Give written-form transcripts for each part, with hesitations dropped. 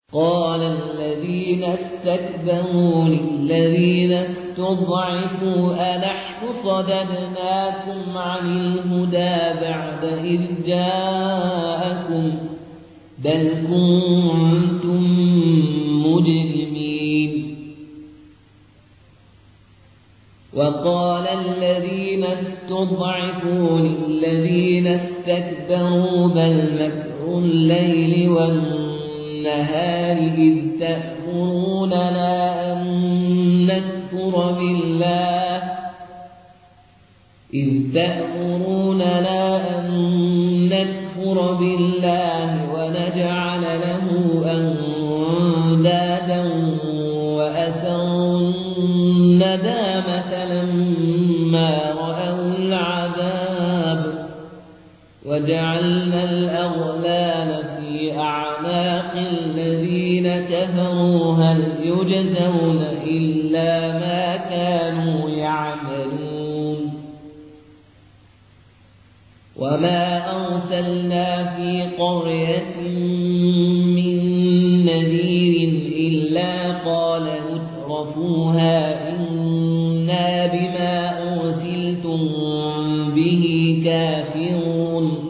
قال الذين استكبروا للذين استضعفوا أنحن صددناكم عن الهدى بعد إذ جاءكم بل كنتم مجرمين. وقال الذين استضعفوا للذين استكبروا بل مكر الليل والنهار إذ تأمروننا أن نكفر بالله ونجعل له أندادا وأسروا الندامة لما رأوا العذاب وجعلنا الأغلال في أعناق الذين كفروا هل يجزون إلا ما كانوا يعملون. وما أرسلنا في قرية من نذير إلا قال مترفوها إنا بما أرسلتم به كافرون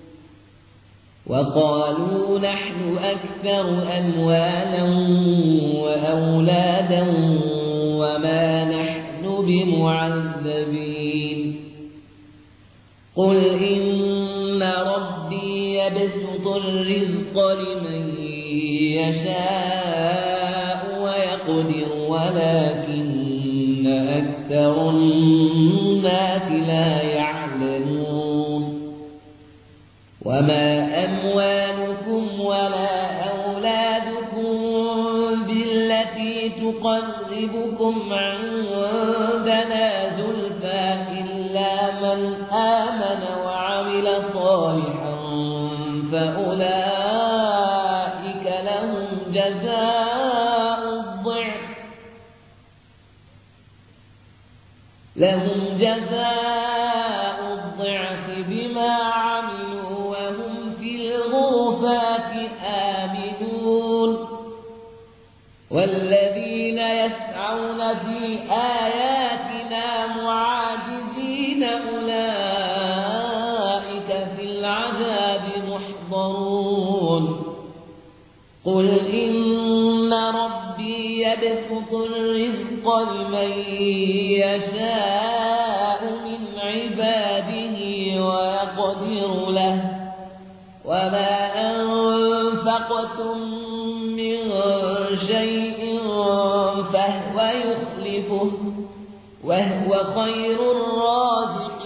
وقالوا نحن أكثر أموالا وأولادا وما نحن بمعذبين. قل إن ربي يبسط الرزق لمن يشاء ويقدر ولكن أكثر الناس لا يعلمون. وما أموالكم ولا أولادكم بالتي تقربكم عندنا زلفى إلا من آمن وعمل صالحا فأولئك لهم جزاء الضعف بما عملوا وهم في الغرفات آمنون. والذين يسعون في آياتنا معاجزين أولئك في العذاب محضرون. قل إن ربي يبسط الرزق لمن يشاء من عباده ويقدر له وما أنفقتم من شيء فهو يخلفه وهو خير الرازقين.